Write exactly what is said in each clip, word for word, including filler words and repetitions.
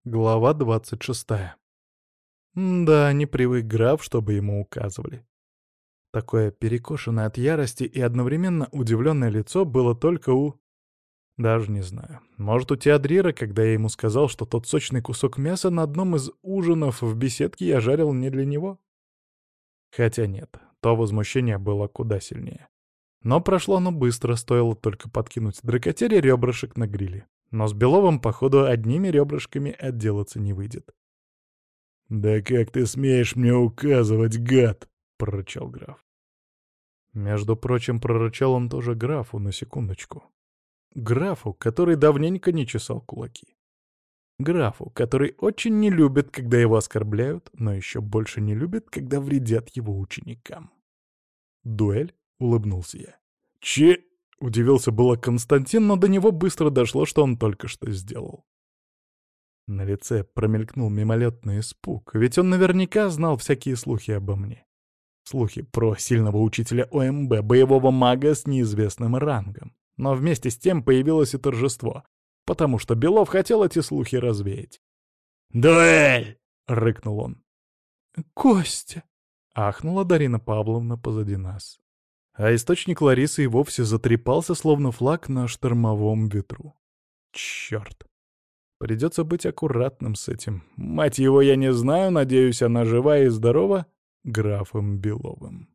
Глава двадцать шестая. Да, не привык граф, чтобы ему указывали. Такое перекошенное от ярости и одновременно удивленное лицо было только у... Даже не знаю. Может, у Теодрира, когда я ему сказал, что тот сочный кусок мяса на одном из ужинов в беседке я жарил не для него? Хотя нет, то возмущение было куда сильнее. Но прошло оно быстро, стоило только подкинуть дракотере ребрышек на гриле. Но с Беловым, походу, одними ребрышками отделаться не выйдет. «Да как ты смеешь мне указывать, гад!» — прорычал граф. Между прочим, прорычал он тоже графу, на секундочку. Графу, который давненько не чесал кулаки. Графу, который очень не любит, когда его оскорбляют, но еще больше не любит, когда вредят его ученикам. «Дуэль?» — улыбнулся я. «Че?» — удивился было Константин, но до него быстро дошло, что он только что сделал. На лице промелькнул мимолетный испуг, ведь он наверняка знал всякие слухи обо мне. Слухи про сильного учителя О М Б, боевого мага с неизвестным рангом. Но вместе с тем появилось и торжество, потому что Белов хотел эти слухи развеять. «Дуэль!» — рыкнул он. «Костя!» — ахнула Дарина Павловна позади нас. А источник Ларисы и вовсе затрепался, словно флаг на штормовом ветру. Черт! Придется быть аккуратным с этим. Мать его, я не знаю, надеюсь, она жива и здорова, графом Беловым.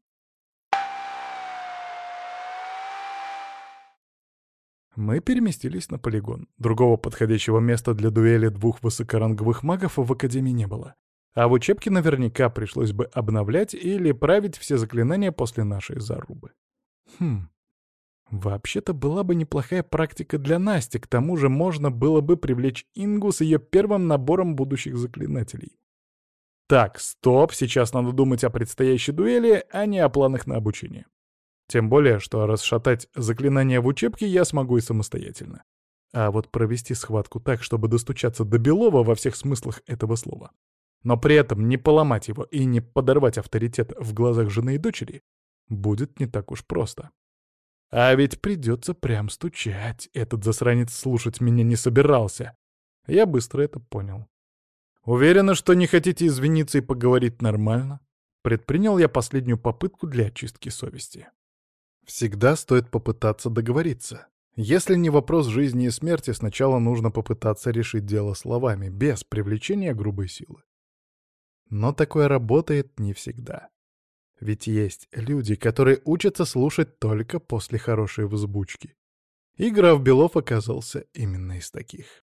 Мы переместились на полигон. Другого подходящего места для дуэли двух высокоранговых магов в Академии не было. А в учебке наверняка пришлось бы обновлять или править все заклинания после нашей зарубы. Хм. Вообще-то была бы неплохая практика для Насти, к тому же можно было бы привлечь Ингу с ее первым набором будущих заклинателей. Так, стоп, сейчас надо думать о предстоящей дуэли, а не о планах на обучение. Тем более, что расшатать заклинания в учебке я смогу и самостоятельно. А вот провести схватку так, чтобы достучаться до Белова во всех смыслах этого слова, но при этом не поломать его и не подорвать авторитет в глазах жены и дочери, будет не так уж просто. А ведь придется прям стучать. Этот засранец слушать меня не собирался. Я быстро это понял. Уверена, что не хотите извиниться и поговорить нормально? Предпринял я последнюю попытку для очистки совести. Всегда стоит попытаться договориться. Если не вопрос жизни и смерти, сначала нужно попытаться решить дело словами, без привлечения грубой силы. Но такое работает не всегда. Ведь есть люди, которые учатся слушать только после хорошей взбучки. И граф Белов оказался именно из таких.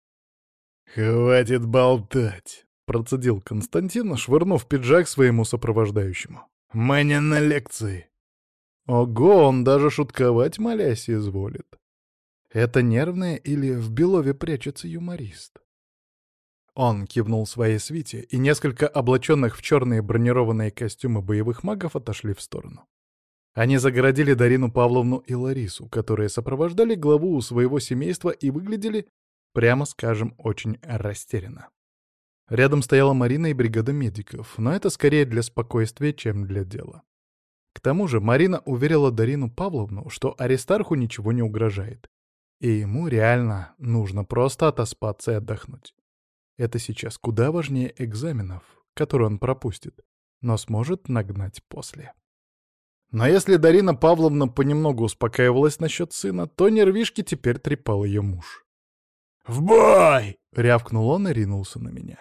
«Хватит болтать!» — процедил Константин, швырнув пиджак своему сопровождающему. «Мы не на лекции!» Ого, он даже шутковать, молясь, изволит. Это нервное или в Белове прячется юморист? Он кивнул своей свите, и несколько облаченных в черные бронированные костюмы боевых магов отошли в сторону. Они загородили Дарину Павловну и Ларису, которые сопровождали главу у своего семейства и выглядели, прямо скажем, очень растерянно. Рядом стояла Марина и бригада медиков, но это скорее для спокойствия, чем для дела. К тому же Марина уверила Дарину Павловну, что Аристарху ничего не угрожает, и ему реально нужно просто отоспаться и отдохнуть. Это сейчас куда важнее экзаменов, которые он пропустит, но сможет нагнать после. Но если Дарина Павловна понемногу успокаивалась насчет сына, то нервишки теперь трепал ее муж. «В бой!» — рявкнул он и ринулся на меня.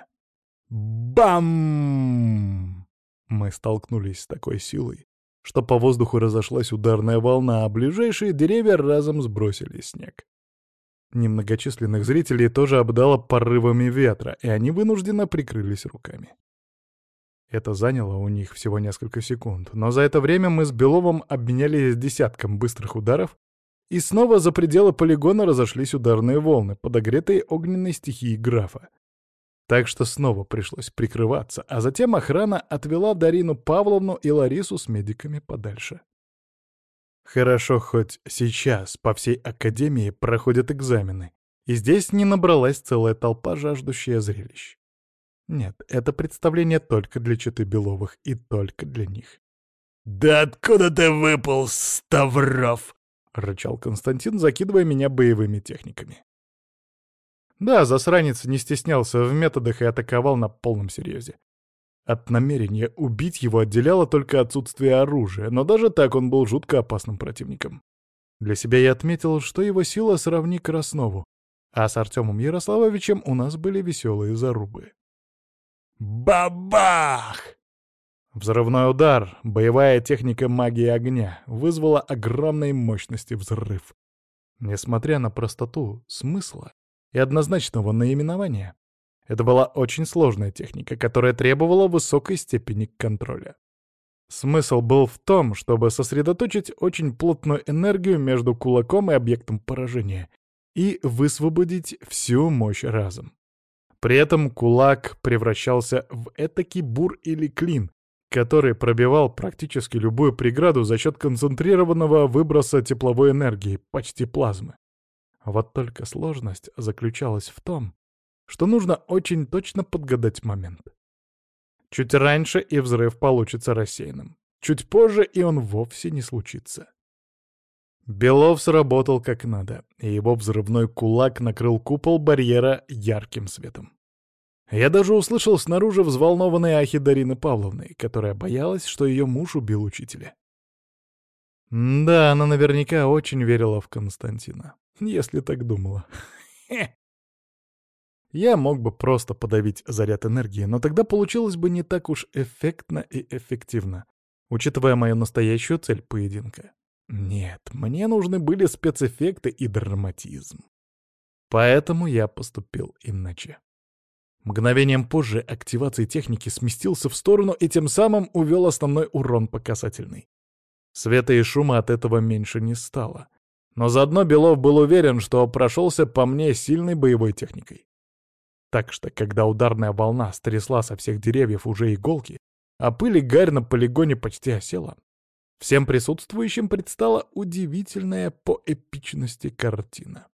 Бам! Мы столкнулись с такой силой, что по воздуху разошлась ударная волна, а ближайшие деревья разом сбросили снег. Немногочисленных зрителей тоже обдало порывами ветра, и они вынужденно прикрылись руками. Это заняло у них всего несколько секунд, но за это время мы с Беловым обменялись десятком быстрых ударов, и снова за пределы полигона разошлись ударные волны, подогретые огненной стихией графа. Так что снова пришлось прикрываться, а затем охрана отвела Дарину Павловну и Ларису с медиками подальше. Хорошо, хоть сейчас по всей академии проходят экзамены, и здесь не набралась целая толпа, жаждущая зрелищ. Нет, это представление только для четы Беловых и только для них. «Да откуда ты выпал, Ставров?» — рычал Константин, закидывая меня боевыми техниками. Да, засранец не стеснялся в методах и атаковал на полном серьезе. От намерения убить его отделяло только отсутствие оружия, но даже так он был жутко опасным противником. Для себя я отметил, что его сила сравни Краснову, а с Артемом Ярославовичем у нас были веселые зарубы. Бабах! Взрывной удар, боевая техника магии огня, вызвала огромной мощности взрыв. Несмотря на простоту смысла и однозначного наименования, это была очень сложная техника, которая требовала высокой степени контроля. Смысл был в том, чтобы сосредоточить очень плотную энергию между кулаком и объектом поражения и высвободить всю мощь разом. При этом кулак превращался в этакий бур или клин, который пробивал практически любую преграду за счет концентрированного выброса тепловой энергии, почти плазмы. Вот только сложность заключалась в том, что нужно очень точно подгадать момент. Чуть раньше и взрыв получится рассеянным. Чуть позже и он вовсе не случится. Белов сработал как надо, и его взрывной кулак накрыл купол барьера ярким светом. Я даже услышал снаружи взволнованные ахи Дарины Павловны, которая боялась, что ее муж убил учителя. Да, она наверняка очень верила в Константина, если так думала. Я мог бы просто подавить заряд энергии, но тогда получилось бы не так уж эффектно и эффективно, учитывая мою настоящую цель поединка. Нет, мне нужны были спецэффекты и драматизм. Поэтому я поступил иначе. Мгновением позже активации техники сместился в сторону и тем самым увел основной урон по касательной. Света и шума от этого меньше не стало. Но заодно Белов был уверен, что прошелся по мне сильной боевой техникой. Так что, когда ударная волна стрясла со всех деревьев уже иголки, а пыль и гарь на полигоне почти осела, всем присутствующим предстала удивительная по эпичности картина.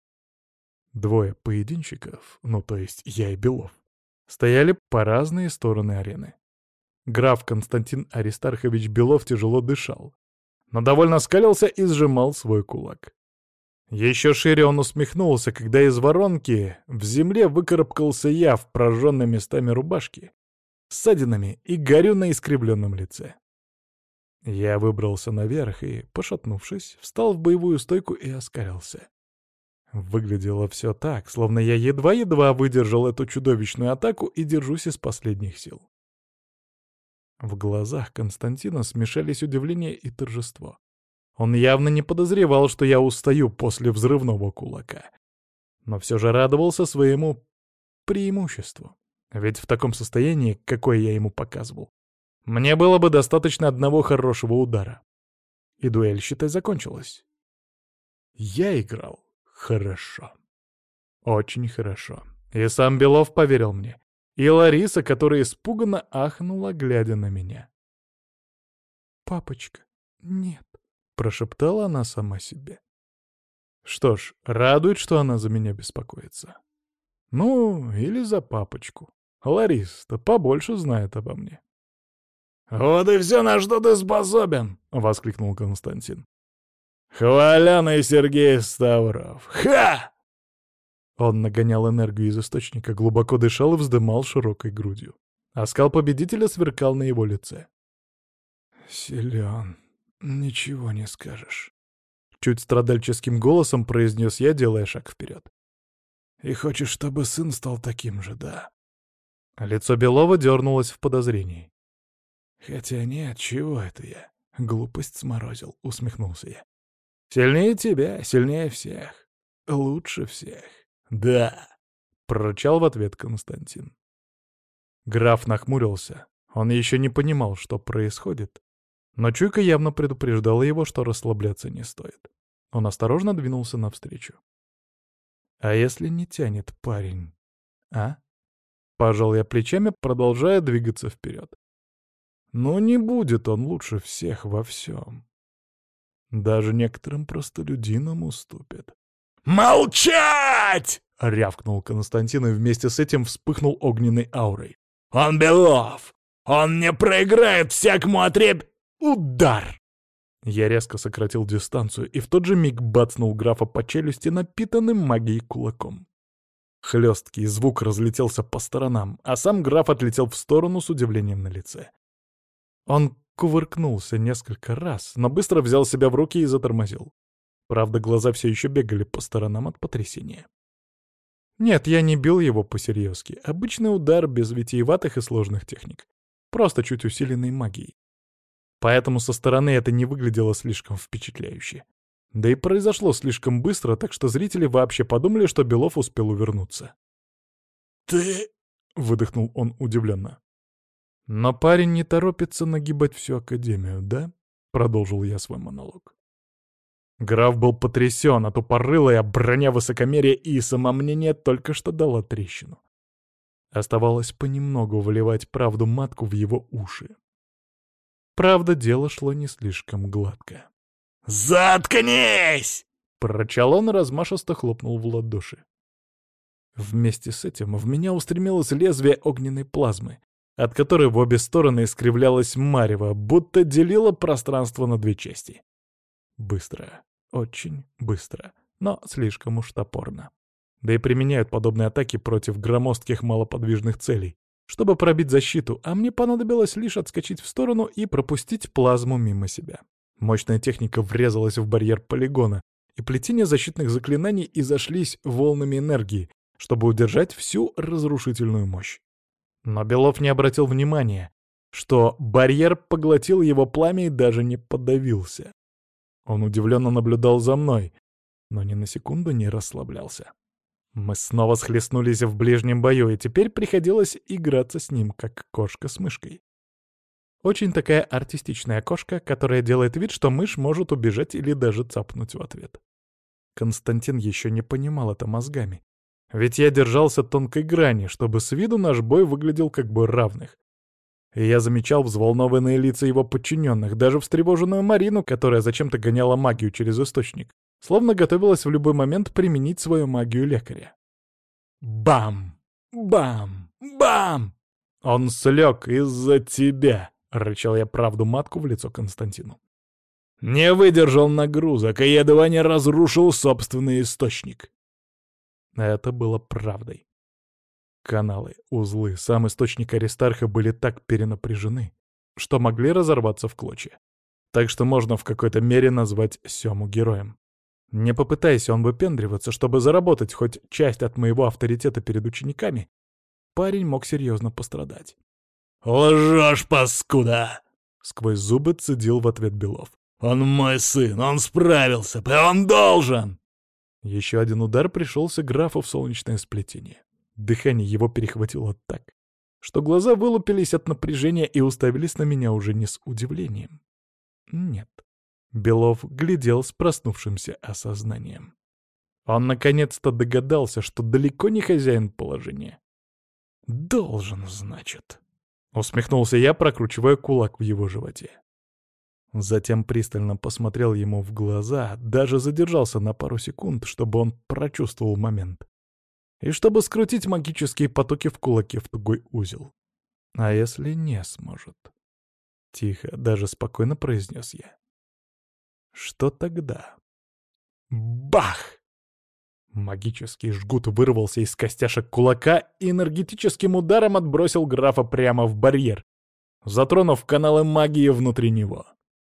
Двое поединщиков, ну то есть я и Белов, стояли по разные стороны арены. Граф Константин Аристархович Белов тяжело дышал, но довольно скалился и сжимал свой кулак. Еще шире он усмехнулся, когда из воронки в земле выкарабкался я в прожженной местами рубашке, ссадинами и горю на искривленном лице. Я выбрался наверх и, пошатнувшись, встал в боевую стойку и оскалился. Выглядело все так, словно я едва-едва выдержал эту чудовищную атаку и держусь из последних сил. В глазах Константина смешались удивление и торжество. Он явно не подозревал, что я устаю после взрывного кулака. Но все же радовался своему преимуществу. Ведь в таком состоянии, какое я ему показывал, мне было бы достаточно одного хорошего удара. И дуэль, считай, закончилась. Я играл хорошо. Очень хорошо. И сам Белов поверил мне. И Лариса, которая испуганно ахнула, глядя на меня. «Папочка, нет», — прошептала она сама себе. Что ж, радует, что она за меня беспокоится. Ну, или за папочку. Лариса-то побольше знает обо мне. «Вот и все, на что ты способен!» — воскликнул Константин. «Хваляный Сергей Ставров! Ха!» Он нагонял энергию из источника, глубоко дышал и вздымал широкой грудью. Оскал победителя сверкал на его лице. «Силен, ничего не скажешь», — чуть страдальческим голосом произнес я, делая шаг вперед. «И хочешь, чтобы сын стал таким же, да?» Лицо Белова дернулось в подозрении. «Хотя нет, чего это я? Глупость сморозил», — усмехнулся я. «Сильнее тебя, сильнее всех. Лучше всех. Да!» — прорычал в ответ Константин. Граф нахмурился. Он еще не понимал, что происходит. Но чуйка явно предупреждала его, что расслабляться не стоит. Он осторожно двинулся навстречу. «А если не тянет парень, а?» Пожал я плечами, продолжая двигаться вперед. «Ну не будет он лучше всех во всем. Даже некоторым простолюдинам уступит». «Молчать!» — рявкнул Константин и вместе с этим вспыхнул огненной аурой. «Он Белов! Он не проиграет всякому отреб...» «Удар!» Я резко сократил дистанцию и в тот же миг бацнул графа по челюсти напитанным магией кулаком. Хлесткий звук разлетелся по сторонам, а сам граф отлетел в сторону с удивлением на лице. Он кувыркнулся несколько раз, но быстро взял себя в руки и затормозил. Правда, глаза все еще бегали по сторонам от потрясения. Нет, я не бил его по-серьезки. Обычный удар без витиеватых и сложных техник. Просто чуть усиленной магией. Поэтому со стороны это не выглядело слишком впечатляюще. Да и произошло слишком быстро, так что зрители вообще подумали, что Белов успел увернуться. «Ты...» — выдохнул он удивленно. «Но парень не торопится нагибать всю Академию, да?» — продолжил я свой монолог. Граф был потрясен, а тупорылая броня высокомерия и самомнения только что дала трещину. Оставалось понемногу вливать правду матку в его уши. Правда, дело шло не слишком гладко. «Заткнись!» — прорычал он и размашисто хлопнул в ладоши. Вместе с этим в меня устремилось лезвие огненной плазмы, от которой в обе стороны искривлялось марево, будто делило пространство на две части. Быстро, очень быстро, но слишком уж топорно. Да и применяют подобные атаки против громоздких малоподвижных целей, чтобы пробить защиту, а мне понадобилось лишь отскочить в сторону и пропустить плазму мимо себя. Мощная техника врезалась в барьер полигона, и плетения защитных заклинаний изошлись волнами энергии, чтобы удержать всю разрушительную мощь. Но Белов не обратил внимания, что барьер поглотил его пламя и даже не подавился. Он удивленно наблюдал за мной, но ни на секунду не расслаблялся. Мы снова схлестнулись в ближнем бою, и теперь приходилось играться с ним, как кошка с мышкой. Очень такая артистичная кошка, которая делает вид, что мышь может убежать или даже цапнуть в ответ. Константин еще не понимал это мозгами. Ведь я держался тонкой грани, чтобы с виду наш бой выглядел как бы равных. И я замечал взволнованные лица его подчиненных, даже встревоженную Марину, которая зачем-то гоняла магию через источник, словно готовилась в любой момент применить свою магию лекаря. Бам! Бам! Бам! «Он слег из-за тебя!» — рычал я правду матку в лицо Константину. «Не выдержал нагрузок, и едва не разрушил собственный источник». Это было правдой. Каналы, узлы, сам источник Аристарха были так перенапряжены, что могли разорваться в клочья. Так что можно в какой-то мере назвать Сему героем. Не попытайся он выпендриваться, чтобы заработать хоть часть от моего авторитета перед учениками, парень мог серьезно пострадать. «Лжешь, паскуда!» — сквозь зубы цедил в ответ Белов. «Он мой сын, он справился, он должен!» Еще один удар пришелся графу в солнечное сплетение. Дыхание его перехватило так, что глаза вылупились от напряжения и уставились на меня уже не с удивлением. Нет. Белов глядел с проснувшимся осознанием. Он наконец-то догадался, что далеко не хозяин положения. «Должен, значит», — усмехнулся я, прокручивая кулак в его животе. Затем пристально посмотрел ему в глаза, даже задержался на пару секунд, чтобы он прочувствовал момент. И чтобы скрутить магические потоки в кулаке в тугой узел. А если не сможет? Тихо, даже спокойно произнес я. Что тогда? Бах! Магический жгут вырвался из костяшек кулака и энергетическим ударом отбросил графа прямо в барьер, затронув каналы магии внутри него.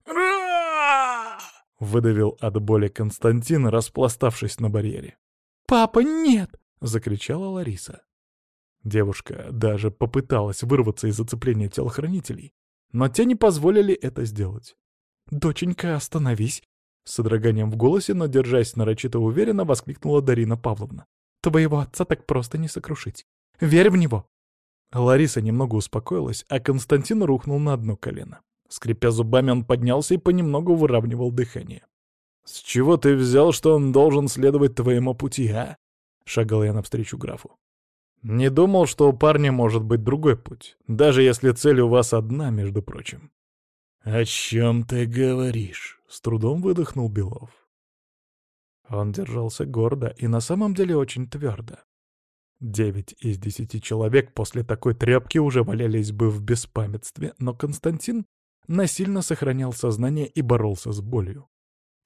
Выдавил от боли Константин, распластавшись на барьере. «Папа, нет!» — закричала Лариса. Девушка даже попыталась вырваться из зацепления телохранителей, но те не позволили это сделать. «Доченька, остановись!» С содроганием в голосе, но держась нарочито уверенно, воскликнула Дарина Павловна. «Твоего отца так просто не сокрушить. Верь в него!» Лариса немного успокоилась, а Константин рухнул на одно колено. Скрипя зубами, он поднялся и понемногу выравнивал дыхание. «С чего ты взял, что он должен следовать твоему пути, а?» — шагал я навстречу графу. «Не думал, что у парня может быть другой путь, даже если цель у вас одна, между прочим». «О чем ты говоришь?» — с трудом выдохнул Белов. Он держался гордо и на самом деле очень твердо. Девять из десяти человек после такой тряпки уже валялись бы в беспамятстве, но Константин насильно сохранял сознание и боролся с болью.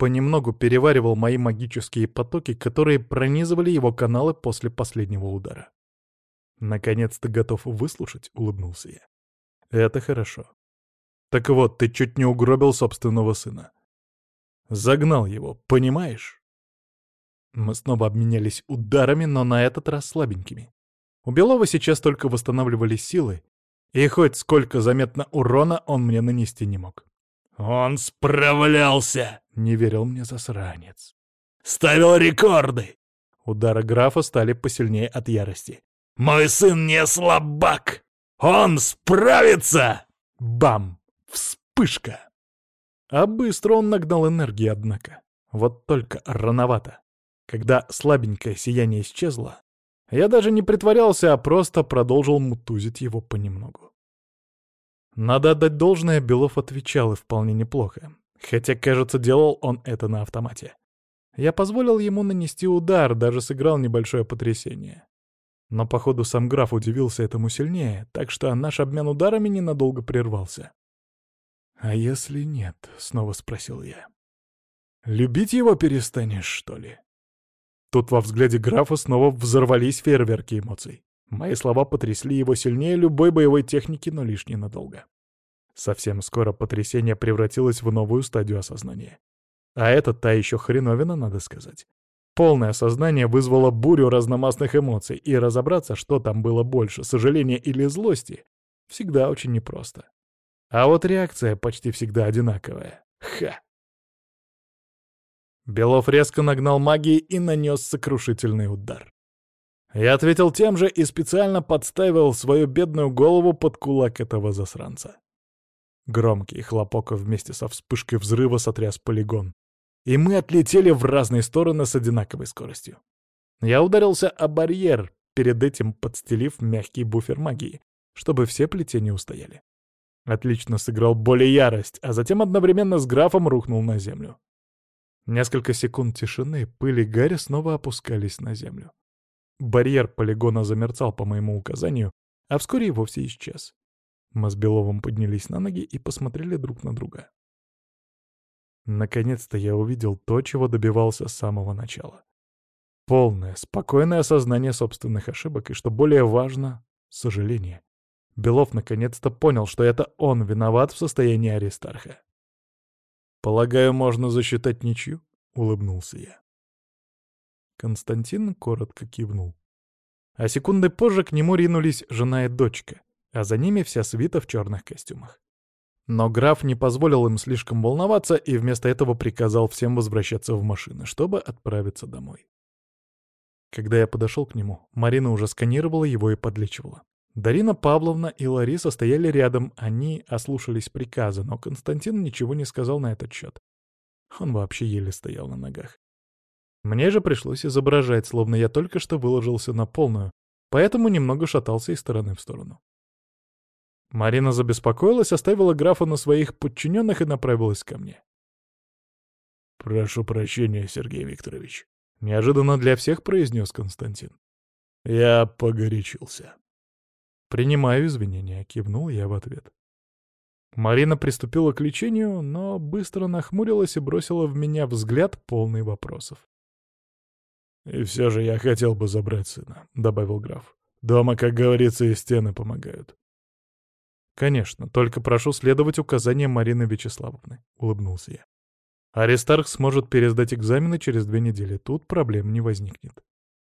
понемногу переваривал мои магические потоки, которые пронизывали его каналы после последнего удара. «Наконец-то готов выслушать?» — улыбнулся я. «Это хорошо. Так вот, ты чуть не угробил собственного сына. Загнал его, понимаешь?» Мы снова обменялись ударами, но на этот раз слабенькими. У Белова сейчас только восстанавливались силы, и хоть сколько заметно урона он мне нанести не мог. «Он справлялся!» — не верил мне засранец. «Ставил рекорды!» Удары графа стали посильнее от ярости. «Мой сын не слабак! Он справится!» Бам! Вспышка! А быстро он нагнал энергии, однако. Вот только рановато. Когда слабенькое сияние исчезло, я даже не притворялся, а просто продолжил мутузить его понемногу. Надо отдать должное, Белов отвечал и вполне неплохо. Хотя, кажется, делал он это на автомате. Я позволил ему нанести удар, даже сыграл небольшое потрясение. Но, походу, сам граф удивился этому сильнее, так что наш обмен ударами ненадолго прервался. «А если нет?» — снова спросил я. «Любить его перестанешь, что ли?» Тут во взгляде графа снова взорвались фейерверки эмоций. Мои слова потрясли его сильнее любой боевой техники, но лишь ненадолго. Совсем скоро потрясение превратилось в новую стадию осознания. А это та еще хреновина, надо сказать. Полное осознание вызвало бурю разномастных эмоций, и разобраться, что там было больше, сожаления или злости, всегда очень непросто. А вот реакция почти всегда одинаковая. Ха! Белов резко нагнал магии и нанес сокрушительный удар. Я ответил тем же и специально подставил свою бедную голову под кулак этого засранца. Громкий хлопок вместе со вспышкой взрыва сотряс полигон, и мы отлетели в разные стороны с одинаковой скоростью. Я ударился о барьер, перед этим подстелив мягкий буфер магии, чтобы все плетения устояли. Отлично сыграл боль и ярость, а затем одновременно с графом рухнул на землю. Несколько секунд тишины, пыль и гарь снова опускались на землю. Барьер полигона замерцал по моему указанию, а вскоре и вовсе исчез. Мы с Беловым поднялись на ноги и посмотрели друг на друга. Наконец-то я увидел то, чего добивался с самого начала. Полное, спокойное осознание собственных ошибок и, что более важно, сожаление. Белов наконец-то понял, что это он виноват в состоянии Аристарха. «Полагаю, можно засчитать ничью?» — улыбнулся я. Константин коротко кивнул. А секунды позже к нему ринулись жена и дочка, а за ними вся свита в черных костюмах. Но граф не позволил им слишком волноваться и вместо этого приказал всем возвращаться в машины, чтобы отправиться домой. Когда я подошел к нему, Марина уже сканировала его и подлечивала. Дарина Павловна и Лариса стояли рядом, они ослушались приказа, но Константин ничего не сказал на этот счет. Он вообще еле стоял на ногах. Мне же пришлось изображать, словно я только что выложился на полную, поэтому немного шатался из стороны в сторону. Марина забеспокоилась, оставила графа на своих подчиненных и направилась ко мне. «Прошу прощения, Сергей Викторович», — неожиданно для всех произнес Константин. «Я погорячился». «Принимаю извинения», — кивнул я в ответ. Марина приступила к лечению, но быстро нахмурилась и бросила в меня взгляд, полный вопросов. «И все же я хотел бы забрать сына», — добавил граф. «Дома, как говорится, и стены помогают». «Конечно, только прошу следовать указаниям Марины Вячеславовны», — улыбнулся я. «Аристарх сможет пересдать экзамены через две недели, тут проблем не возникнет».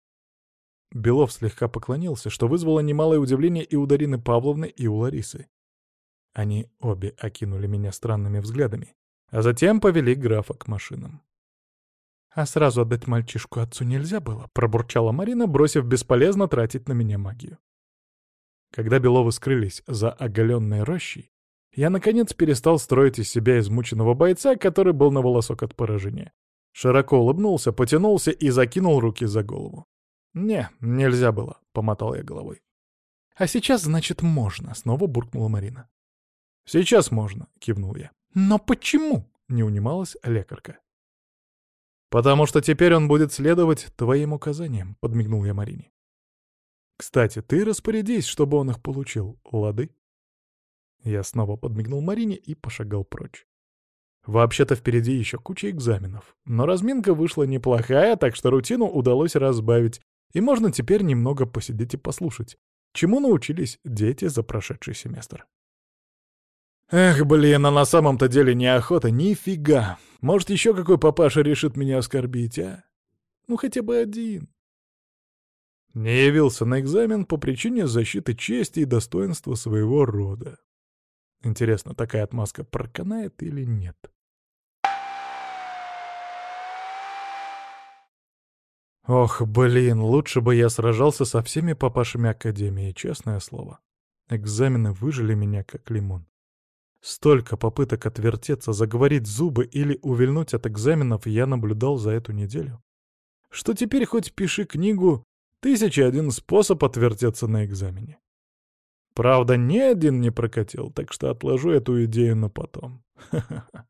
Белов слегка поклонился, что вызвало немалое удивление и у Дарины Павловны, и у Ларисы. Они обе окинули меня странными взглядами, а затем повели графа к машинам. «А сразу отдать мальчишку отцу нельзя было», — пробурчала Марина, бросив бесполезно тратить на меня магию. Когда Беловы скрылись за оголенной рощей, я, наконец, перестал строить из себя измученного бойца, который был на волосок от поражения. Широко улыбнулся, потянулся и закинул руки за голову. «Не, нельзя было», — помотал я головой. «А сейчас, значит, можно», — снова буркнула Марина. «Сейчас можно», — кивнул я. «Но почему?» — не унималась лекарка. «Потому что теперь он будет следовать твоим указаниям», — подмигнул я Марине. «Кстати, ты распорядись, чтобы он их получил, лады?» Я снова подмигнул Марине и пошагал прочь. Вообще-то впереди еще куча экзаменов. Но разминка вышла неплохая, так что рутину удалось разбавить, и можно теперь немного посидеть и послушать, чему научились дети за прошедший семестр. Эх, блин, а на самом-то деле неохота, нифига. Может, еще какой папаша решит меня оскорбить, а? Ну, хотя бы один. Не явился на экзамен по причине защиты чести и достоинства своего рода. Интересно, такая отмазка проканает или нет? Ох, блин, лучше бы я сражался со всеми папашами Академии, честное слово. Экзамены выжили меня как лимон. Столько попыток отвертеться, заговорить зубы или увильнуть от экзаменов я наблюдал за эту неделю, что теперь хоть пиши книгу «Тысяча один способ отвертеться на экзамене». Правда, ни один не прокатил, так что отложу эту идею на потом. Ха-ха-ха.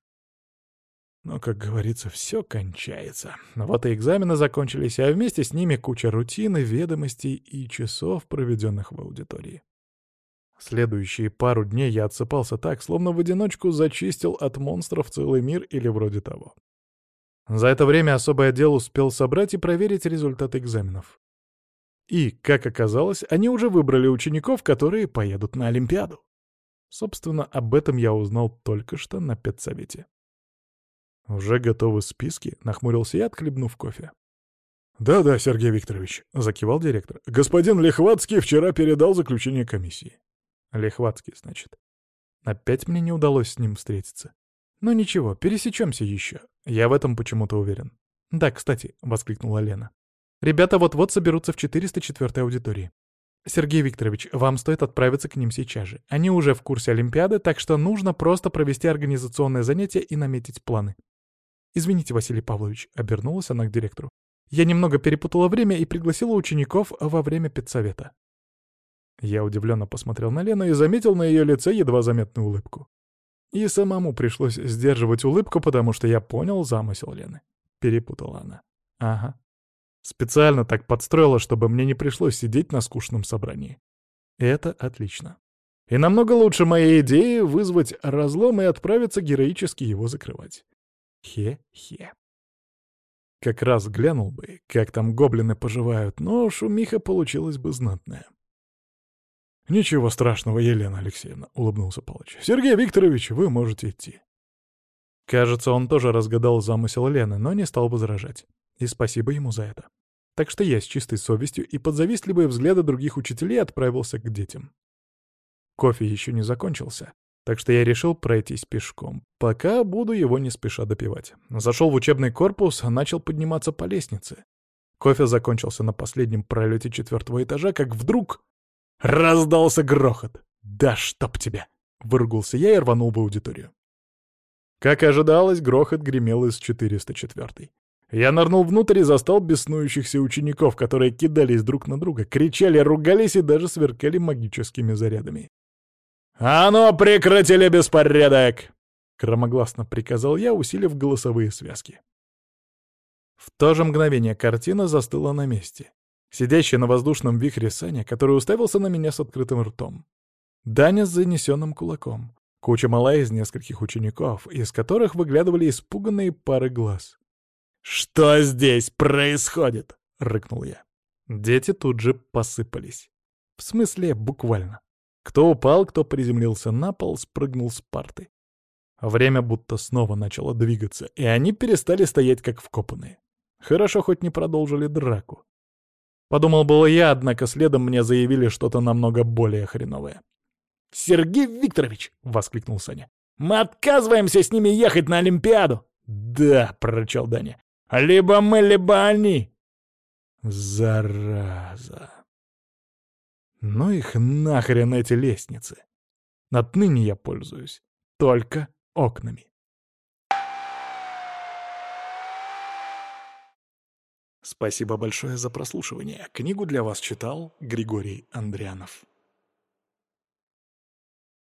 Но, как говорится, все кончается. Вот и экзамены закончились, а вместе с ними куча рутины, ведомостей и часов, проведенных в аудитории. Следующие пару дней я отсыпался так, словно в одиночку зачистил от монстров целый мир или вроде того. За это время особый отдел успел собрать и проверить результаты экзаменов. И, как оказалось, они уже выбрали учеников, которые поедут на Олимпиаду. Собственно, об этом я узнал только что на педсовете. «Уже готовы списки?» — нахмурился я, отхлебнув кофе. «Да-да, Сергей Викторович», — закивал директор. «Господин Лихватский вчера передал заключение комиссии». «Лихватский, значит. Опять мне не удалось с ним встретиться. Но ничего, пересечемся еще. Я в этом почему-то уверен». «Да, кстати», — воскликнула Лена. «Ребята вот-вот соберутся в четыреста четвёртой аудитории. Сергей Викторович, вам стоит отправиться к ним сейчас же. Они уже в курсе Олимпиады, так что нужно просто провести организационное занятие и наметить планы». «Извините, Василий Павлович», — обернулась она к директору. «Я немного перепутала время и пригласила учеников во время педсовета». Я удивленно посмотрел на Лену и заметил на ее лице едва заметную улыбку. И самому пришлось сдерживать улыбку, потому что я понял замысел Лены. Перепутала она. Ага. Специально так подстроила, чтобы мне не пришлось сидеть на скучном собрании. Это отлично. И намного лучше моей идеи вызвать разлом и отправиться героически его закрывать. Хе-хе. Как раз глянул бы, как там гоблины поживают, но шумиха получилась бы знатная. «Ничего страшного, Елена Алексеевна», — улыбнулся Палыч. «Сергей Викторович, вы можете идти». Кажется, он тоже разгадал замысел Лены, но не стал возражать. И спасибо ему за это. Так что я с чистой совестью и под завистливые взгляды других учителей отправился к детям. Кофе еще не закончился, так что я решил пройтись пешком, пока буду его не спеша допивать. Зашел в учебный корпус, начал подниматься по лестнице. Кофе закончился на последнем пролете четвертого этажа, как вдруг раздался грохот. «Да чтоб тебя!» — выругался я и рванул в аудиторию. Как и ожидалось, грохот гремел из четыреста четвёртой. Я нырнул внутрь и застал беснующихся учеников, которые кидались друг на друга, кричали, ругались и даже сверкали магическими зарядами. «А ну, прекратили беспорядок!» — громогласно приказал я, усилив голосовые связки. В то же мгновение картина застыла на месте. Сидящий на воздушном вихре Саня, который уставился на меня с открытым ртом. Даня с занесенным кулаком. Куча мала из нескольких учеников, из которых выглядывали испуганные пары глаз. «Что здесь происходит?» — рыкнул я. Дети тут же посыпались. В смысле, буквально. Кто упал, кто приземлился на пол, спрыгнул с парты. Время будто снова начало двигаться, и они перестали стоять как вкопанные. Хорошо, хоть не продолжили драку. Подумал было я, однако следом мне заявили что-то намного более хреновое. «Сергей Викторович!» — воскликнул Саня. «Мы отказываемся с ними ехать на Олимпиаду!» «Да!» — прорычал Даня. «Либо мы, либо они!» Зараза! Ну их нахрен эти лестницы! Отныне я пользуюсь только окнами. Спасибо большое за прослушивание. Книгу для вас читал Григорий Андрянов.